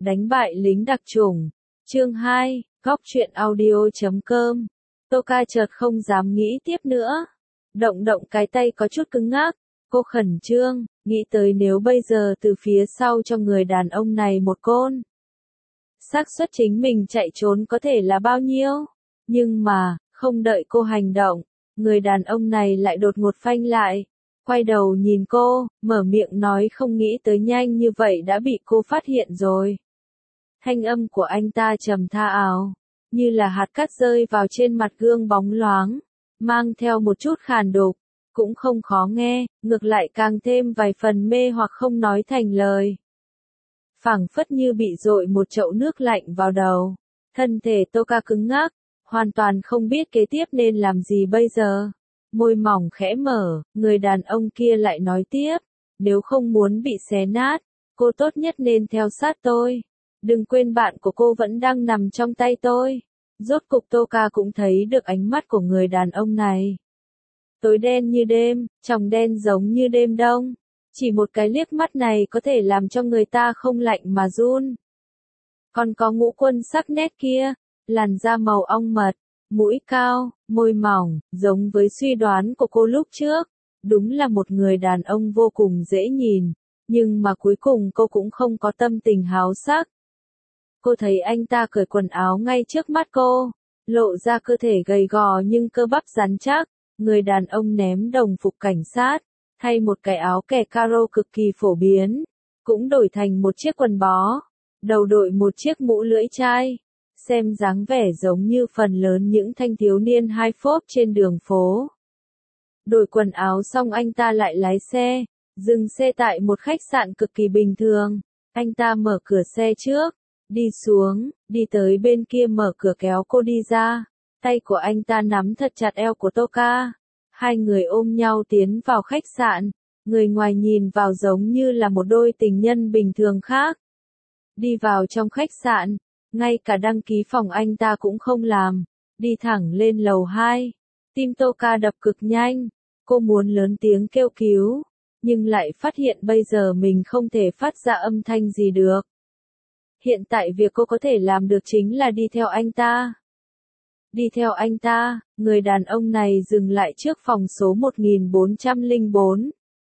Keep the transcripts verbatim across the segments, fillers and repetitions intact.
Đánh bại lính đặc chủng. Chương hai, góc truyện audio.com. Toka chợt không dám nghĩ tiếp nữa. Động động cái tay có chút cứng ngắc. Cô khẩn trương, nghĩ tới nếu bây giờ từ phía sau cho người đàn ông này một côn. Xác suất chính mình chạy trốn có thể là bao nhiêu? Nhưng mà, không đợi cô hành động, người đàn ông này lại đột ngột phanh lại. Quay đầu nhìn cô, mở miệng nói không nghĩ tới nhanh như vậy đã bị cô phát hiện rồi. Thanh âm của anh ta trầm tha ảo, như là hạt cát rơi vào trên mặt gương bóng loáng, mang theo một chút khàn đục, cũng không khó nghe, ngược lại càng thêm vài phần mê hoặc không nói thành lời. Phảng phất như bị dội một chậu nước lạnh vào đầu, thân thể Toka cứng ngắc, hoàn toàn không biết kế tiếp nên làm gì bây giờ. Môi mỏng khẽ mở, người đàn ông kia lại nói tiếp, nếu không muốn bị xé nát, cô tốt nhất nên theo sát tôi. Đừng quên bạn của cô vẫn đang nằm trong tay tôi. Rốt cục Toka cũng thấy được ánh mắt của người đàn ông này. Tối đen như đêm, tròng đen giống như đêm đông. Chỉ một cái liếc mắt này có thể làm cho người ta không lạnh mà run. Còn có ngũ quân sắc nét kia, làn da màu ong mật, mũi cao, môi mỏng, giống với suy đoán của cô lúc trước. Đúng là một người đàn ông vô cùng dễ nhìn, nhưng mà cuối cùng cô cũng không có tâm tình háo sắc. Cô thấy anh ta cởi quần áo ngay trước mắt cô, lộ ra cơ thể gầy gò nhưng cơ bắp rắn chắc. Người đàn ông ném đồng phục cảnh sát, thay một cái áo kẻ caro cực kỳ phổ biến, cũng đổi thành một chiếc quần bó, đầu đội một chiếc mũ lưỡi chai, xem dáng vẻ giống như phần lớn những thanh thiếu niên hai phốp trên đường phố. Đổi quần áo xong anh ta lại lái xe, dừng xe tại một khách sạn cực kỳ bình thường. Anh ta mở cửa xe trước, đi xuống, đi tới bên kia mở cửa kéo cô đi ra. Tay của anh ta nắm thật chặt eo của Toka. Hai người ôm nhau tiến vào khách sạn. Người ngoài nhìn vào giống như là một đôi tình nhân bình thường khác. Đi vào trong khách sạn, ngay cả đăng ký phòng anh ta cũng không làm. Đi thẳng lên lầu hai. Tim Toka đập cực nhanh. Cô muốn lớn tiếng kêu cứu, nhưng lại phát hiện bây giờ mình không thể phát ra âm thanh gì được. Hiện tại việc cô có thể làm được chính là đi theo anh ta. Đi theo anh ta, người đàn ông này dừng lại trước phòng số một nghìn bốn trăm lẻ bốn.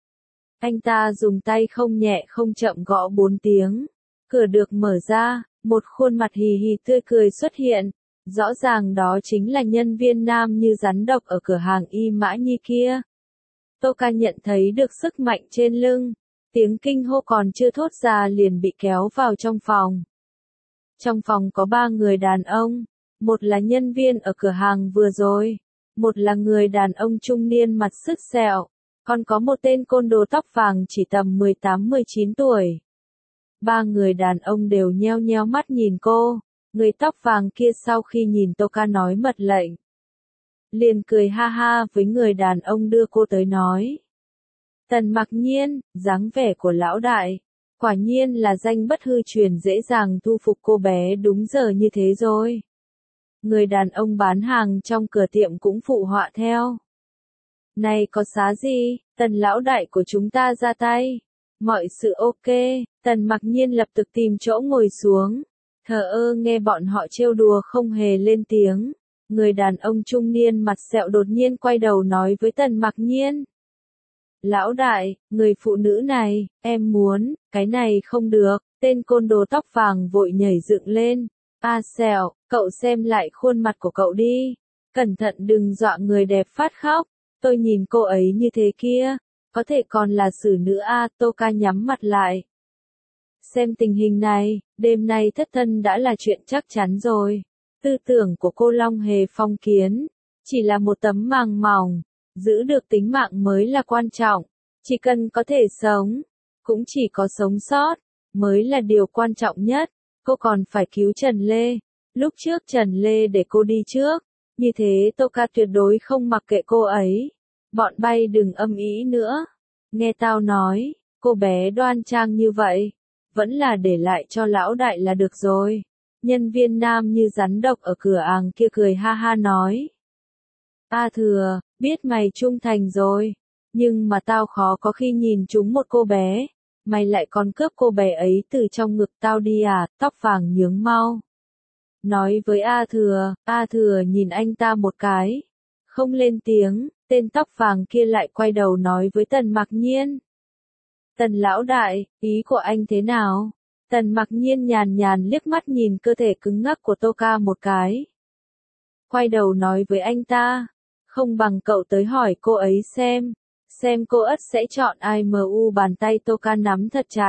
Anh ta dùng tay không nhẹ không chậm gõ bốn tiếng. Cửa được mở ra, một khuôn mặt hì hì tươi cười xuất hiện. Rõ ràng đó chính là nhân viên nam như rắn độc ở cửa hàng Y Mã Nhi kia. Toka nhận thấy được sức mạnh trên lưng. Tiếng kinh hô còn chưa thốt ra liền bị kéo vào trong phòng. Trong phòng có ba người đàn ông. Một là nhân viên ở cửa hàng vừa rồi. Một là người đàn ông trung niên mặt sứt sẹo. Còn có một tên côn đồ tóc vàng chỉ tầm mười tám mười chín tuổi. Ba người đàn ông đều nheo nheo mắt nhìn cô. Người tóc vàng kia sau khi nhìn Toka nói mật lệnh, liền cười ha ha với người đàn ông đưa cô tới nói. Tần Mặc Nhiên, dáng vẻ của lão đại, quả nhiên là danh bất hư truyền, dễ dàng thu phục cô bé đúng giờ như thế rồi. Người đàn ông bán hàng trong cửa tiệm cũng phụ họa theo. Này có xá gì, Tần lão đại của chúng ta ra tay. Mọi sự ok, Tần Mặc Nhiên lập tức tìm chỗ ngồi xuống. Thờ ơ nghe bọn họ trêu đùa không hề lên tiếng. Người đàn ông trung niên mặt sẹo đột nhiên quay đầu nói với Tần Mặc Nhiên. Lão đại, người phụ nữ này, em muốn, cái này không được. Tên côn đồ tóc vàng vội nhảy dựng lên. A sẹo, cậu xem lại khuôn mặt của cậu đi. Cẩn thận đừng dọa người đẹp phát khóc. Tôi nhìn cô ấy như thế kia, có thể còn là xử nữ A. Toka nhắm mặt lại. Xem tình hình này, đêm nay thất thân đã là chuyện chắc chắn rồi. Tư tưởng của cô Long Hề phong kiến, chỉ là một tấm màng mỏng, giữ được tính mạng mới là quan trọng. Chỉ cần có thể sống, cũng chỉ có sống sót, mới là điều quan trọng nhất. Cô còn phải cứu Trần Lê. Lúc trước Trần Lê để cô đi trước, như thế Toka tuyệt đối không mặc kệ cô ấy. Bọn bay đừng âm ý nữa. Nghe tao nói, cô bé đoan trang như vậy, vẫn là để lại cho lão đại là được rồi. Nhân viên nam như rắn độc ở cửa hàng kia cười ha ha nói. A thừa, biết mày trung thành rồi, nhưng mà tao khó có khi nhìn trúng một cô bé. Mày lại còn cướp cô bé ấy từ trong ngực tao đi à, tóc vàng nhướng mau. Nói với A Thừa, A Thừa nhìn anh ta một cái. Không lên tiếng, tên tóc vàng kia lại quay đầu nói với Tần Mặc Nhiên. Tần lão đại, ý của anh thế nào? Tần Mặc Nhiên nhàn nhàn liếc mắt nhìn cơ thể cứng ngắc của Tô Ca một cái. Quay đầu nói với anh ta, không bằng cậu tới hỏi cô ấy xem, xem cô ất sẽ chọn ai. Mu bàn tay Tô Ca nắm thật chặt.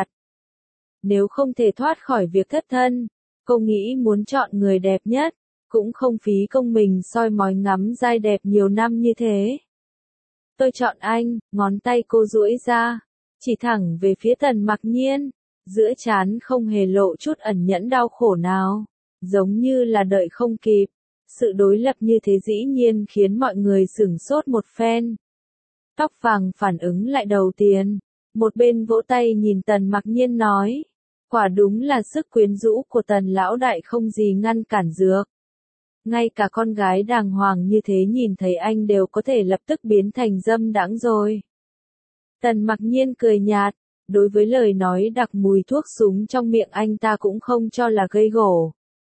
Nếu không thể thoát khỏi việc thất thân, cô nghĩ muốn chọn người đẹp nhất, cũng không phí công mình soi mói ngắm giai đẹp nhiều năm như thế. Tôi chọn anh, ngón tay cô duỗi ra, chỉ thẳng về phía Tần Mặc Nhiên, giữa trán không hề lộ chút ẩn nhẫn đau khổ nào, giống như là đợi không kịp. Sự đối lập như thế dĩ nhiên khiến mọi người sửng sốt một phen. Tóc vàng phản ứng lại đầu tiên, một bên vỗ tay nhìn Tần Mặc Nhiên nói, quả đúng là sức quyến rũ của Tần lão đại không gì ngăn cản được. Ngay cả con gái đàng hoàng như thế nhìn thấy anh đều có thể lập tức biến thành dâm đãng rồi. Tần Mặc Nhiên cười nhạt, đối với lời nói đặc mùi thuốc súng trong miệng anh ta cũng không cho là gây gổ.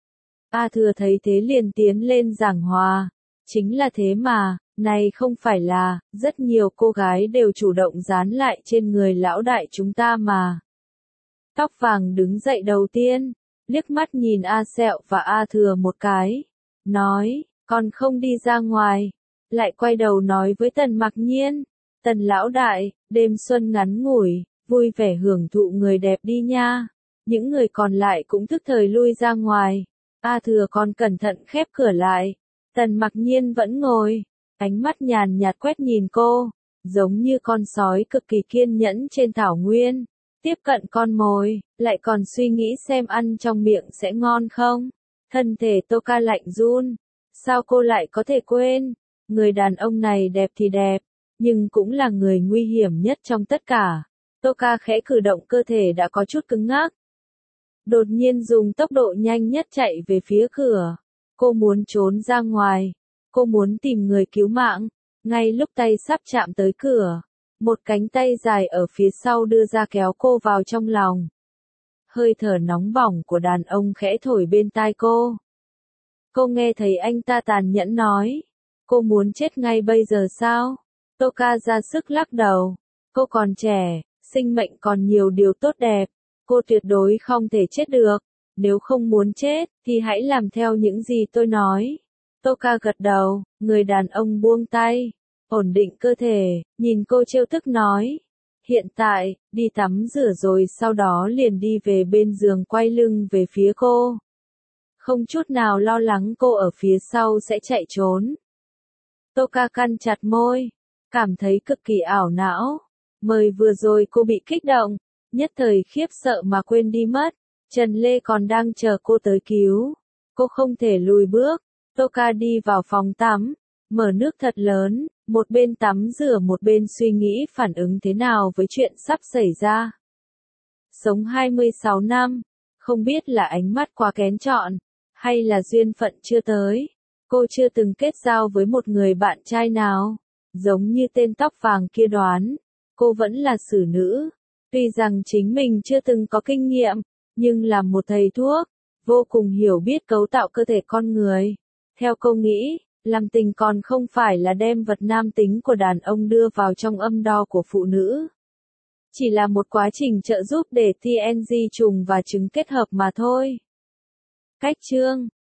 A Thừa thấy thế liền tiến lên giảng hòa, chính là thế mà, này không phải là, rất nhiều cô gái đều chủ động dán lại trên người lão đại chúng ta mà. Tóc vàng đứng dậy đầu tiên, liếc mắt nhìn A Sẹo và A Thừa một cái, nói, còn không đi ra ngoài, lại quay đầu nói với Tần Mặc Nhiên, Tần lão đại, đêm xuân ngắn ngủi, vui vẻ hưởng thụ người đẹp đi nha. Những người còn lại cũng thức thời lui ra ngoài. A Thừa còn cẩn thận khép cửa lại. Tần Mặc Nhiên vẫn ngồi, ánh mắt nhàn nhạt quét nhìn cô, giống như con sói cực kỳ kiên nhẫn trên thảo nguyên, tiếp cận con mồi, lại còn suy nghĩ xem ăn trong miệng sẽ ngon không. Thân thể Tô Ca lạnh run, sao cô lại có thể quên, người đàn ông này đẹp thì đẹp, nhưng cũng là người nguy hiểm nhất trong tất cả. Tô Ca khẽ cử động cơ thể đã có chút cứng ngắc. Đột nhiên dùng tốc độ nhanh nhất chạy về phía cửa. Cô muốn trốn ra ngoài. Cô muốn tìm người cứu mạng. Ngay lúc tay sắp chạm tới cửa, một cánh tay dài ở phía sau đưa ra kéo cô vào trong lòng. Hơi thở nóng bỏng của đàn ông khẽ thổi bên tai cô. Cô nghe thấy anh ta tàn nhẫn nói. Cô muốn chết ngay bây giờ sao? Tô Ca ra sức lắc đầu. Cô còn trẻ, sinh mệnh còn nhiều điều tốt đẹp. Cô tuyệt đối không thể chết được. Nếu không muốn chết, thì hãy làm theo những gì tôi nói. Tô Ca gật đầu, người đàn ông buông tay, ổn định cơ thể, nhìn cô trêu tức nói. Hiện tại, đi tắm rửa rồi sau đó liền đi về bên giường quay lưng về phía cô. Không chút nào lo lắng cô ở phía sau sẽ chạy trốn. Tô Ca cắn chặt môi, cảm thấy cực kỳ ảo não. Mới vừa rồi cô bị kích động, nhất thời khiếp sợ mà quên đi mất. Trần Lê còn đang chờ cô tới cứu. Cô không thể lùi bước. Tô Ca đi vào phòng tắm, mở nước thật lớn, một bên tắm rửa một bên suy nghĩ phản ứng thế nào với chuyện sắp xảy ra. Sống hai mươi sáu năm, không biết là ánh mắt quá kén chọn, hay là duyên phận chưa tới. Cô chưa từng kết giao với một người bạn trai nào. Giống như tên tóc vàng kia đoán, cô vẫn là xử nữ. Tuy rằng chính mình chưa từng có kinh nghiệm, nhưng là một thầy thuốc, vô cùng hiểu biết cấu tạo cơ thể con người. Theo cô nghĩ, làm tình còn không phải là đem vật nam tính của đàn ông đưa vào trong âm đo của phụ nữ. Chỉ là một quá trình trợ giúp để tê en giê trùng và trứng kết hợp mà thôi. Cách chương